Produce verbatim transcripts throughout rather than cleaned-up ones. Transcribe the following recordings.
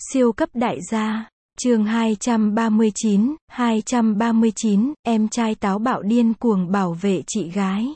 Siêu cấp đại gia. Chương hai trăm ba mươi chín, hai trăm ba mươi chín, em trai táo bạo điên cuồng bảo vệ chị gái.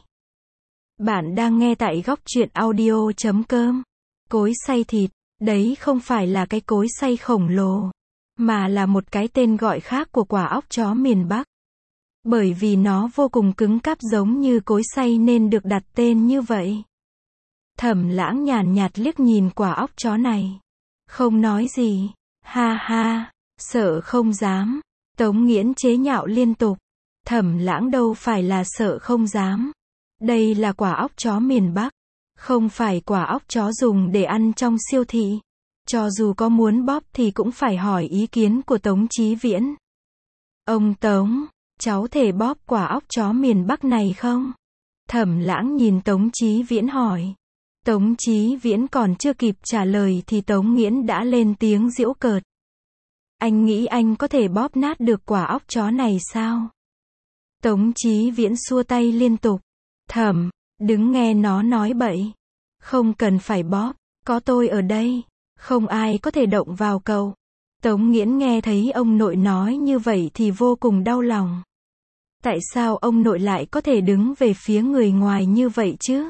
Bạn đang nghe tại góc truyện audio chấm com. Cối xay thịt, đấy không phải là cái cối xay khổng lồ, mà là một cái tên gọi khác của quả óc chó miền Bắc. Bởi vì nó vô cùng cứng cáp giống như cối xay nên được đặt tên như vậy. Thẩm Lãng nhàn nhạt liếc nhìn quả óc chó này. Không nói gì. Ha ha, sợ không dám. Tống Nghiễn chế nhạo liên tục. Thẩm Lãng đâu phải là sợ không dám. Đây là quả óc chó miền Bắc. Không phải quả óc chó dùng để ăn trong siêu thị. Cho dù có muốn bóp thì cũng phải hỏi ý kiến của Tống Chí Viễn. Ông Tống, cháu thể bóp quả óc chó miền Bắc này không? Thẩm Lãng nhìn Tống Chí Viễn hỏi. Tống Chí Viễn còn chưa kịp trả lời thì Tống Nghiễn đã lên tiếng giễu cợt. Anh nghĩ anh có thể bóp nát được quả óc chó này sao? Tống Chí Viễn xua tay liên tục. Thẩm, đứng nghe nó nói bậy. Không cần phải bóp, có tôi ở đây. Không ai có thể động vào cậu. Tống Nghiễn nghe thấy ông nội nói như vậy thì vô cùng đau lòng. Tại sao ông nội lại có thể đứng về phía người ngoài như vậy chứ?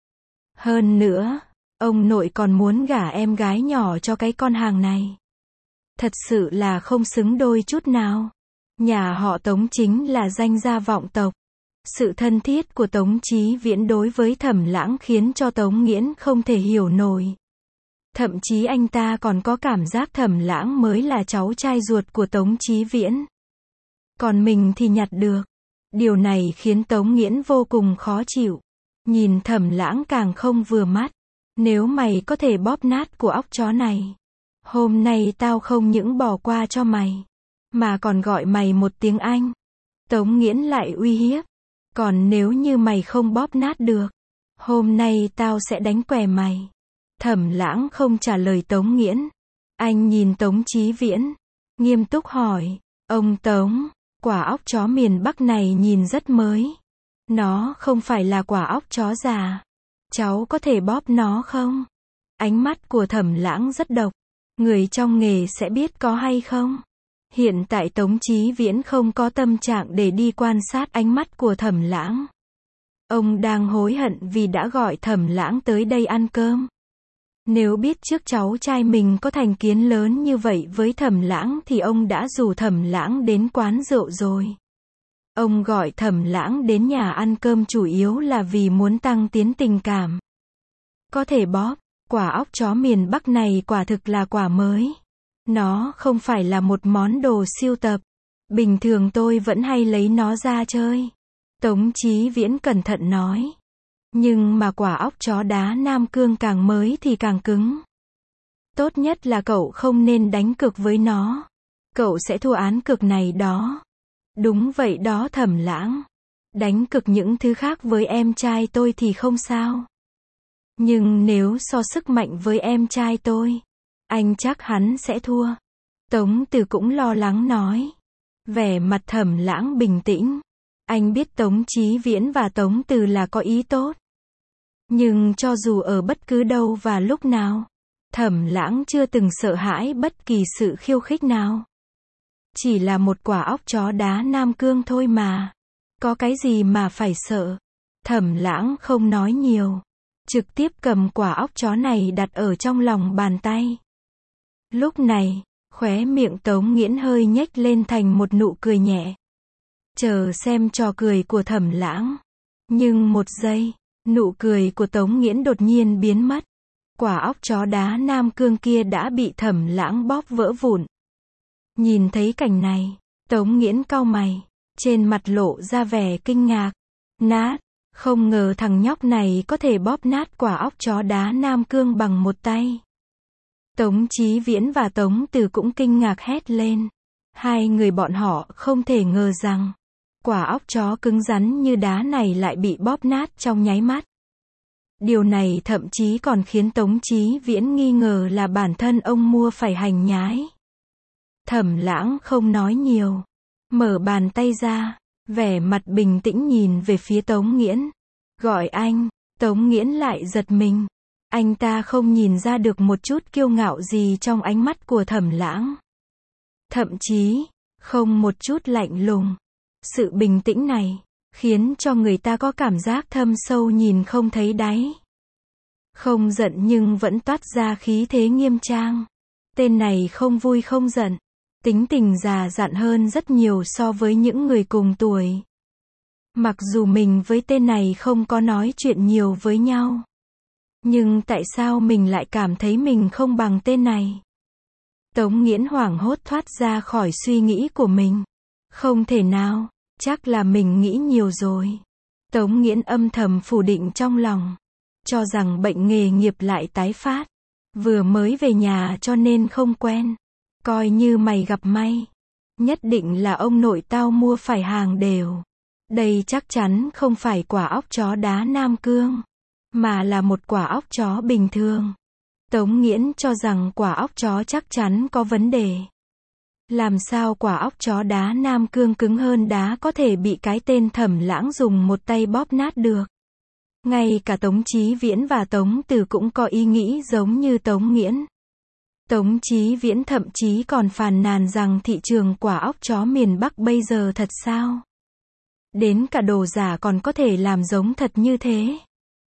Hơn nữa, ông nội còn muốn gả em gái nhỏ cho cái con hàng này. Thật sự là không xứng đôi chút nào. Nhà họ Tống chính là danh gia vọng tộc. Sự thân thiết của Tống Chí Viễn đối với Thẩm Lãng khiến cho Tống Nghiễn không thể hiểu nổi. Thậm chí anh ta còn có cảm giác Thẩm Lãng mới là cháu trai ruột của Tống Chí Viễn. Còn mình thì nhặt được. Điều này khiến Tống Nghiễn vô cùng khó chịu. Nhìn Thẩm Lãng càng không vừa mắt. Nếu mày có thể bóp nát của óc chó này, hôm nay tao không những bỏ qua cho mày, mà còn gọi mày một tiếng anh. Tống Nghiễn lại uy hiếp. Còn nếu như mày không bóp nát được, hôm nay tao sẽ đánh què mày. Thẩm Lãng không trả lời Tống Nghiễn. Anh nhìn Tống Chí Viễn, nghiêm túc hỏi. Ông Tống, quả óc chó miền Bắc này nhìn rất mới. Nó không phải là quả óc chó già. Cháu có thể bóp nó không? Ánh mắt của Thẩm Lãng rất độc. Người trong nghề sẽ biết có hay không. Hiện tại Tống Chí Viễn không có tâm trạng để đi quan sát ánh mắt của Thẩm Lãng. Ông đang hối hận vì đã gọi Thẩm Lãng tới đây ăn cơm. Nếu biết trước cháu trai mình có thành kiến lớn như vậy với Thẩm Lãng thì ông đã rủ Thẩm Lãng đến quán rượu rồi. Ông gọi Thẩm Lãng đến nhà ăn cơm chủ yếu là vì muốn tăng tiến tình cảm. Có thể bóp, quả óc chó miền Bắc này quả thực là quả mới. Nó không phải là một món đồ sưu tập. Bình thường tôi vẫn hay lấy nó ra chơi. Tống Chí Viễn cẩn thận nói. Nhưng mà quả óc chó đá Nam Cương càng mới thì càng cứng. Tốt nhất là cậu không nên đánh cược với nó. Cậu sẽ thua án cược này đó. Đúng vậy đó Thẩm Lãng. Đánh cược những thứ khác với em trai tôi thì không sao. Nhưng nếu so sức mạnh với em trai tôi, anh chắc hắn sẽ thua. Tống Từ cũng lo lắng nói. Vẻ mặt Thẩm Lãng bình tĩnh. Anh biết Tống Chí Viễn và Tống Từ là có ý tốt. Nhưng cho dù ở bất cứ đâu và lúc nào, Thẩm Lãng chưa từng sợ hãi bất kỳ sự khiêu khích nào. Chỉ là một quả óc chó đá Nam Cương thôi mà. Có cái gì mà phải sợ. Thẩm Lãng không nói nhiều. Trực tiếp cầm quả óc chó này đặt ở trong lòng bàn tay. Lúc này, khóe miệng Tống Nghiễn hơi nhếch lên thành một nụ cười nhẹ. Chờ xem trò cười của Thẩm Lãng. Nhưng một giây, nụ cười của Tống Nghiễn đột nhiên biến mất. Quả óc chó đá Nam Cương kia đã bị Thẩm Lãng bóp vỡ vụn. Nhìn thấy cảnh này, Tống Nghiễn cau mày, trên mặt lộ ra vẻ kinh ngạc. Nát, không ngờ thằng nhóc này có thể bóp nát quả óc chó đá Nam Cương bằng một tay. Tống Chí Viễn và Tống Từ cũng kinh ngạc hét lên. Hai người bọn họ không thể ngờ rằng, quả óc chó cứng rắn như đá này lại bị bóp nát trong nháy mắt. Điều này thậm chí còn khiến Tống Chí Viễn nghi ngờ là bản thân ông mua phải hành nhái. Thẩm Lãng không nói nhiều. Mở bàn tay ra, vẻ mặt bình tĩnh nhìn về phía Tống Nghiễn. Gọi anh, Tống Nghiễn lại giật mình. Anh ta không nhìn ra được một chút kiêu ngạo gì trong ánh mắt của Thẩm Lãng. Thậm chí, không một chút lạnh lùng. Sự bình tĩnh này, khiến cho người ta có cảm giác thâm sâu nhìn không thấy đáy. Không giận nhưng vẫn toát ra khí thế nghiêm trang. Tên này không vui không giận. Tính tình già dặn hơn rất nhiều so với những người cùng tuổi. Mặc dù mình với tên này không có nói chuyện nhiều với nhau. Nhưng tại sao mình lại cảm thấy mình không bằng tên này? Tống Nghiễn hoảng hốt thoát ra khỏi suy nghĩ của mình. Không thể nào, chắc là mình nghĩ nhiều rồi. Tống Nghiễn âm thầm phủ định trong lòng. Cho rằng bệnh nghề nghiệp lại tái phát. Vừa mới về nhà cho nên không quen. Coi như mày gặp may. Nhất định là ông nội tao mua phải hàng đều. Đây chắc chắn không phải quả óc chó đá Nam Cương. Mà là một quả óc chó bình thường. Tống Nghiễn cho rằng quả óc chó chắc chắn có vấn đề. Làm sao quả óc chó đá Nam Cương cứng hơn đá có thể bị cái tên Thẩm Lãng dùng một tay bóp nát được. Ngay cả Tống Chí Viễn và Tống Từ cũng có ý nghĩ giống như Tống Nghiễn. Tống Chí Viễn thậm chí còn phàn nàn rằng thị trường quả óc chó miền Bắc bây giờ thật sao? Đến cả đồ giả còn có thể làm giống thật như thế.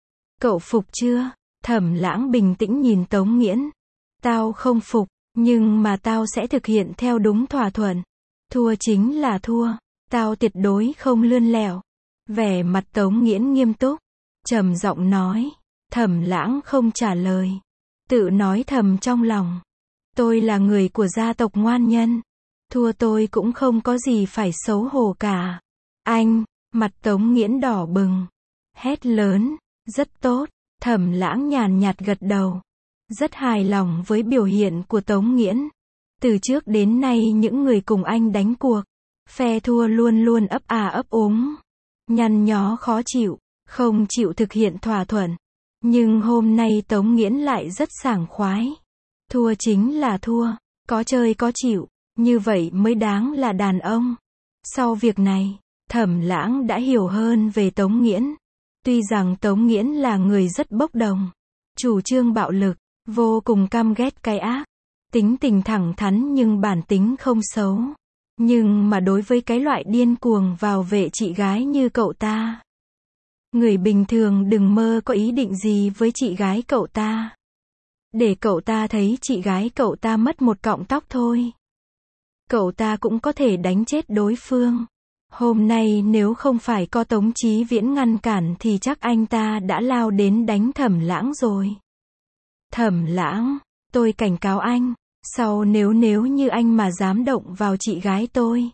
Cậu phục chưa? Thẩm Lãng bình tĩnh nhìn Tống Nghiễn. Tao không phục, nhưng mà tao sẽ thực hiện theo đúng thỏa thuận. Thua chính là thua, tao tuyệt đối không lươn lẹo. Vẻ mặt Tống Nghiễn nghiêm túc, trầm giọng nói. Thẩm Lãng không trả lời, tự nói thầm trong lòng. Tôi là người của gia tộc ngoan nhân. Thua tôi cũng không có gì phải xấu hổ cả. Anh, mặt Tống Nghiễn đỏ bừng. Hét lớn, rất tốt. Thẩm Lãng nhàn nhạt gật đầu. Rất hài lòng với biểu hiện của Tống Nghiễn. Từ trước đến nay những người cùng anh đánh cuộc, phe thua luôn luôn ấp à ấp úng. Nhăn nhó khó chịu, không chịu thực hiện thỏa thuận. Nhưng hôm nay Tống Nghiễn lại rất sảng khoái. Thua chính là thua, có chơi có chịu, như vậy mới đáng là đàn ông. Sau việc này, Thẩm Lãng đã hiểu hơn về Tống Nghiễn. Tuy rằng Tống Nghiễn là người rất bốc đồng, chủ trương bạo lực, vô cùng căm ghét cái ác, tính tình thẳng thắn nhưng bản tính không xấu. Nhưng mà đối với cái loại điên cuồng vào vệ chị gái như cậu ta, người bình thường đừng mơ có ý định gì với chị gái cậu ta. Để cậu ta thấy chị gái cậu ta mất một cọng tóc thôi, cậu ta cũng có thể đánh chết đối phương. Hôm nay nếu không phải có Tống Chí Viễn ngăn cản thì chắc anh ta đã lao đến đánh Thẩm Lãng rồi. Thẩm Lãng, tôi cảnh cáo anh, sau nếu nếu như anh mà dám động vào chị gái tôi,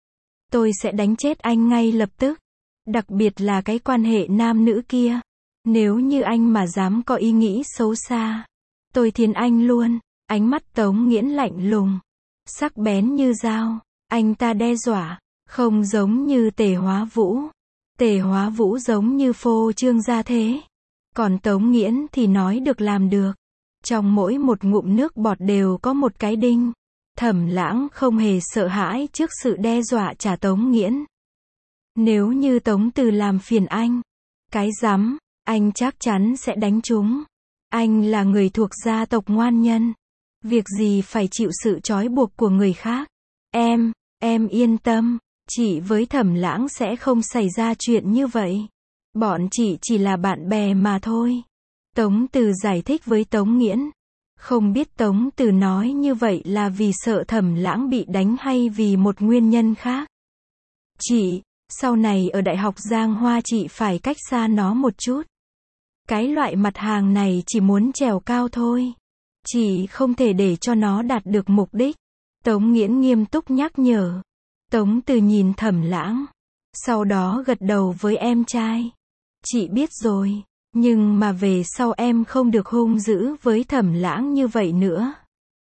tôi sẽ đánh chết anh ngay lập tức. Đặc biệt là cái quan hệ nam nữ kia. Nếu như anh mà dám có ý nghĩ xấu xa, tôi thiến anh luôn. Ánh mắt Tống Nghiễn lạnh lùng, sắc bén như dao. Anh ta đe dọa, không giống như Tề Hóa Vũ. Tề Hóa Vũ giống như phô trương gia thế. Còn Tống Nghiễn thì nói được làm được. Trong mỗi một ngụm nước bọt đều có một cái đinh. Thẩm Lãng không hề sợ hãi trước sự đe dọa trả Tống Nghiễn. Nếu như Tống Từ làm phiền anh, cái rắm, anh chắc chắn sẽ đánh chúng. Anh là người thuộc gia tộc ngoan nhân. Việc gì phải chịu sự trói buộc của người khác. Em, em yên tâm, chị với Thẩm Lãng sẽ không xảy ra chuyện như vậy. Bọn chị chỉ là bạn bè mà thôi. Tống Từ giải thích với Tống Nghiễn. Không biết Tống Từ nói như vậy là vì sợ Thẩm Lãng bị đánh hay vì một nguyên nhân khác. Chị, sau này ở Đại học Giang Hoa chị phải cách xa nó một chút. Cái loại mặt hàng này chỉ muốn trèo cao thôi. Chị không thể để cho nó đạt được mục đích. Tống Nghiễn nghiêm túc nhắc nhở. Tống Từ nhìn Thẩm Lãng, sau đó gật đầu với em trai. Chị biết rồi, nhưng mà về sau em không được hung dữ với Thẩm Lãng như vậy nữa.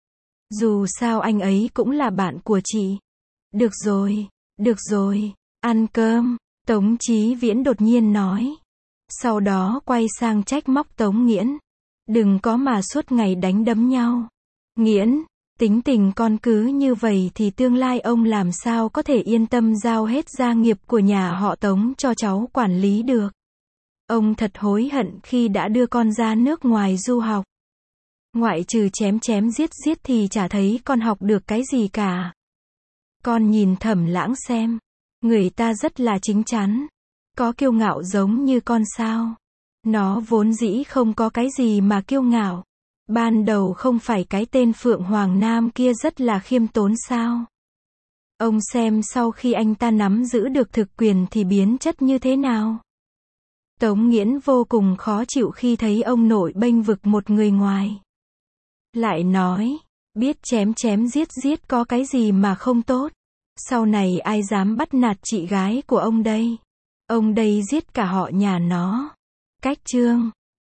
Dù sao anh ấy cũng là bạn của chị. Được rồi, được rồi, ăn cơm, Tống Chí Viễn đột nhiên nói. Sau đó quay sang trách móc Tống Nghiễn. Đừng có mà suốt ngày đánh đấm nhau. Nghiễn, tính tình con cứ như vậy thì tương lai ông làm sao có thể yên tâm giao hết gia nghiệp của nhà họ Tống cho cháu quản lý được. Ông thật hối hận khi đã đưa con ra nước ngoài du học. Ngoại trừ chém chém giết giết thì chả thấy con học được cái gì cả. Con nhìn Thẩm Lãng xem. Người ta rất là chín chắn. Có kiêu ngạo giống như con sao? Nó vốn dĩ không có cái gì mà kiêu ngạo. Ban đầu không phải cái tên Phượng Hoàng Nam kia rất là khiêm tốn sao? Ông xem sau khi anh ta nắm giữ được thực quyền thì biến chất như thế nào? Tống Nghiễn vô cùng khó chịu khi thấy ông nội bênh vực một người ngoài. Lại nói, biết chém chém giết giết có cái gì mà không tốt. Sau này ai dám bắt nạt chị gái của ông đây? Ông đây giết cả họ nhà nó. Cách chương